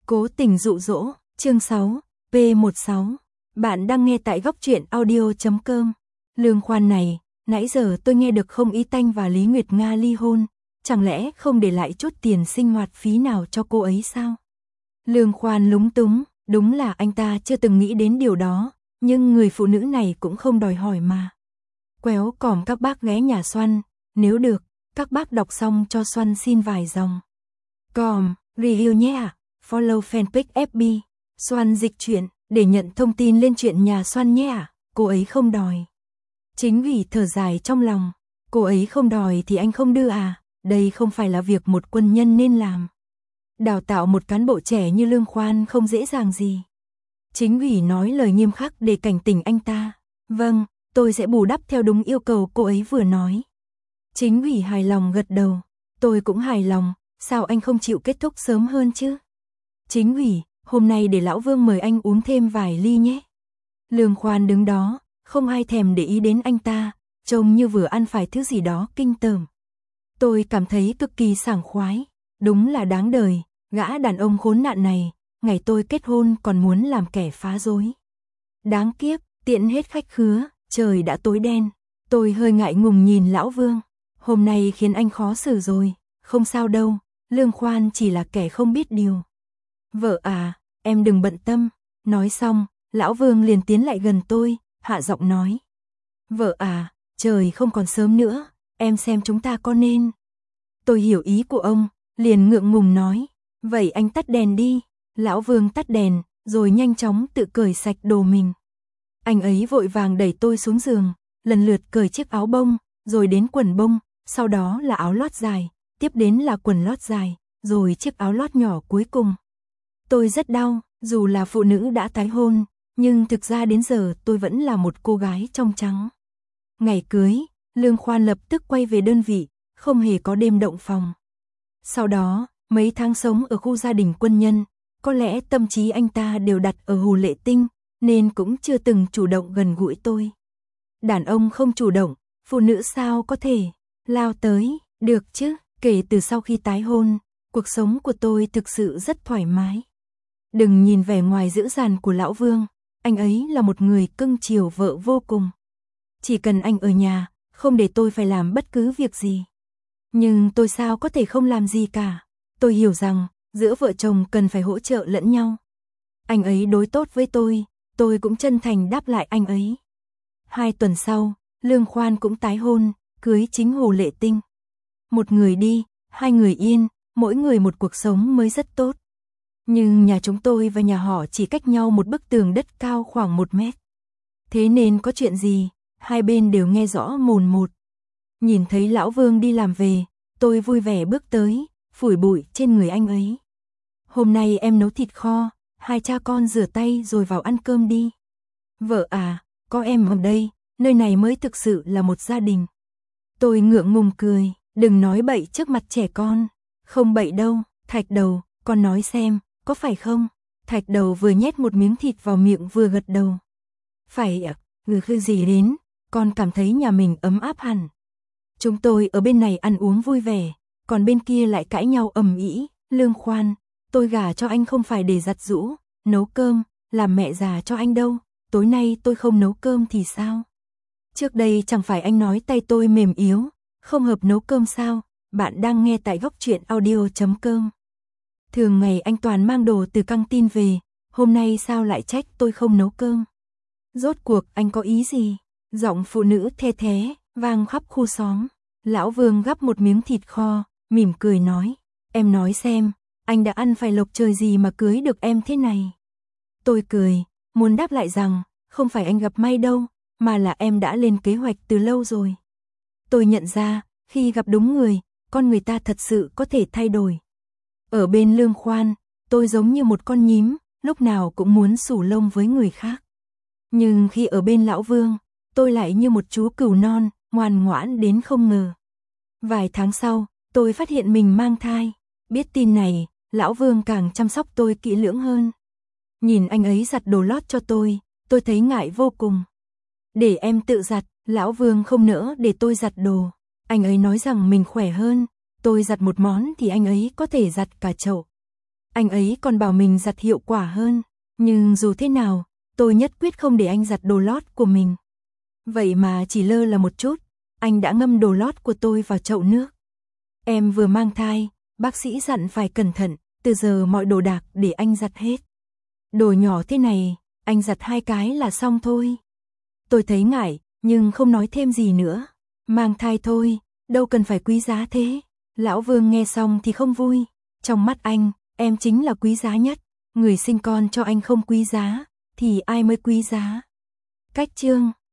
Cố tình dụ dỗ, chương 6, P16. Bạn đang nghe tại góc truyện audio.com. Lương Khoan này, nãy giờ tôi nghe được không ý Tanh và Lý Nguyệt Nga ly hôn, chẳng lẽ không để lại chút tiền sinh hoạt phí nào cho cô ấy sao? Lương Khoan lúng túng, đúng là anh ta chưa từng nghĩ đến điều đó, nhưng người phụ nữ này cũng không đòi hỏi mà. Quéo còm các bác ghé nhà Xoăn, nếu được, các bác đọc xong cho Xoăn xin vài dòng. Còm, review nhé ạ. Follow fanpage FB, Xoăn dịch truyện, để nhận thông tin lên chuyện nhà Xoăn nhé ạ. Cô ấy không đòi. Chính vì thở dài trong lòng, cô ấy không đòi thì anh không đưa à, đây không phải là việc một quân nhân nên làm. Đào tạo một cán bộ trẻ như Lương Khoan không dễ dàng gì. Chính ủy nói lời nghiêm khắc để cảnh tỉnh anh ta. Vâng, tôi sẽ bù đắp theo đúng yêu cầu cô ấy vừa nói. Chính ủy hài lòng gật đầu, tôi cũng hài lòng, sao anh không chịu kết thúc sớm hơn chứ? Chính ủy, hôm nay để Lão Vương mời anh uống thêm vài ly nhé. Lương Khoan đứng đó, không ai thèm để ý đến anh ta, trông như vừa ăn phải thứ gì đó kinh tởm. Tôi cảm thấy cực kỳ sảng khoái, đúng là đáng đời, gã đàn ông khốn nạn này, ngày tôi kết hôn còn muốn làm kẻ phá rối. Đáng kiếp, tiện hết khách khứa, trời đã tối đen, tôi hơi ngại ngùng nhìn Lão Vương, hôm nay khiến anh khó xử rồi, không sao đâu, Lương Khoan chỉ là kẻ không biết điều. Vợ à, em đừng bận tâm, nói xong, Lão Vương liền tiến lại gần tôi, hạ giọng nói. Vợ à, trời không còn sớm nữa, em xem chúng ta có nên. Tôi hiểu ý của ông, liền ngượng ngùng nói, vậy anh tắt đèn đi. Lão Vương tắt đèn, rồi nhanh chóng tự cởi sạch đồ mình. Anh ấy vội vàng đẩy tôi xuống giường, lần lượt cởi chiếc áo bông, rồi đến quần bông, sau đó là áo lót dài, tiếp đến là quần lót dài, rồi chiếc áo lót nhỏ cuối cùng. Tôi rất đau, dù là phụ nữ đã tái hôn, nhưng thực ra đến giờ tôi vẫn là một cô gái trong trắng. Ngày cưới, Lương Khoan lập tức quay về đơn vị, không hề có đêm động phòng. Sau đó, mấy tháng sống ở khu gia đình quân nhân, có lẽ tâm trí anh ta đều đặt ở Hồ Lệ Tinh, nên cũng chưa từng chủ động gần gũi tôi. Đàn ông không chủ động, phụ nữ sao có thể lao tới, được chứ, kể từ sau khi tái hôn, cuộc sống của tôi thực sự rất thoải mái. Đừng nhìn vẻ ngoài dữ dằn của Lão Vương, anh ấy là một người cưng chiều vợ vô cùng. Chỉ cần anh ở nhà, không để tôi phải làm bất cứ việc gì. Nhưng tôi sao có thể không làm gì cả, tôi hiểu rằng, giữa vợ chồng cần phải hỗ trợ lẫn nhau. Anh ấy đối tốt với tôi cũng chân thành đáp lại anh ấy. 2 tuần sau, Lương Khoan cũng tái hôn, cưới chính Hồ Lệ Tinh. Một người đi, 2 người yên, mỗi người một cuộc sống mới rất tốt. Nhưng nhà chúng tôi và nhà họ chỉ cách nhau một bức tường đất cao khoảng 1 mét. Thế nên có chuyện gì, hai bên đều nghe rõ mồn một. Nhìn thấy Lão Vương đi làm về, tôi vui vẻ bước tới, phủi bụi trên người anh ấy. Hôm nay em nấu thịt kho, hai cha con rửa tay rồi vào ăn cơm đi. Vợ à, có em ở đây, nơi này mới thực sự là một gia đình. Tôi ngượng ngùng cười, đừng nói bậy trước mặt trẻ con. Không bậy đâu, Thạch Đầu, con nói xem, có phải không? Thạch Đầu vừa nhét một miếng thịt vào miệng vừa gật đầu. Phải ạ, khư gì đến, con cảm thấy nhà mình ấm áp hẳn. Chúng tôi ở bên này ăn uống vui vẻ, còn bên kia lại cãi nhau ầm ĩ. Lương Khoan, tôi gả cho anh không phải để giặt giũ, nấu cơm, làm mẹ già cho anh đâu, tối nay tôi không nấu cơm thì sao? Trước đây chẳng phải anh nói tay tôi mềm yếu, không hợp nấu cơm sao? Bạn đang nghe tại góc truyện audio.com. Thường ngày anh toàn mang đồ từ căng tin về, hôm nay sao lại trách tôi không nấu cơm? Rốt cuộc anh có ý gì? Giọng phụ nữ the thé, vang khắp khu xóm. Lão Vương gắp một miếng thịt kho, mỉm cười nói, em nói xem, anh đã ăn phải lộc trời gì mà cưới được em thế này? Tôi cười, muốn đáp lại rằng, không phải anh gặp may đâu, mà là em đã lên kế hoạch từ lâu rồi. Tôi nhận ra, khi gặp đúng người, con người ta thật sự có thể thay đổi. Ở bên Lương Khoan, tôi giống như một con nhím, lúc nào cũng muốn xù lông với người khác. Nhưng khi ở bên Lão Vương, tôi lại như một chú cừu non, ngoan ngoãn đến không ngờ. Vài tháng sau, tôi phát hiện mình mang thai. Biết tin này, Lão Vương càng chăm sóc tôi kỹ lưỡng hơn. Nhìn anh ấy giặt đồ lót cho tôi thấy ngại vô cùng. Để em tự giặt, Lão Vương không nỡ để tôi giặt đồ. Anh ấy nói rằng mình khỏe hơn, tôi giặt một món thì anh ấy có thể giặt cả chậu. Anh ấy còn bảo mình giặt hiệu quả hơn. Nhưng dù thế nào, tôi nhất quyết không để anh giặt đồ lót của mình. Vậy mà chỉ lơ là một chút, anh đã ngâm đồ lót của tôi vào chậu nước. Em vừa mang thai, bác sĩ dặn phải cẩn thận, từ giờ mọi đồ đạc để anh giặt hết. Đồ nhỏ thế này, anh giặt 2 cái là xong thôi. Tôi thấy ngại, nhưng không nói thêm gì nữa. Mang thai thôi, đâu cần phải quý giá thế. Lão Vương nghe xong thì không vui. Trong mắt anh, em chính là quý giá nhất. Người sinh con cho anh không quý giá, thì ai mới quý giá. Cách chương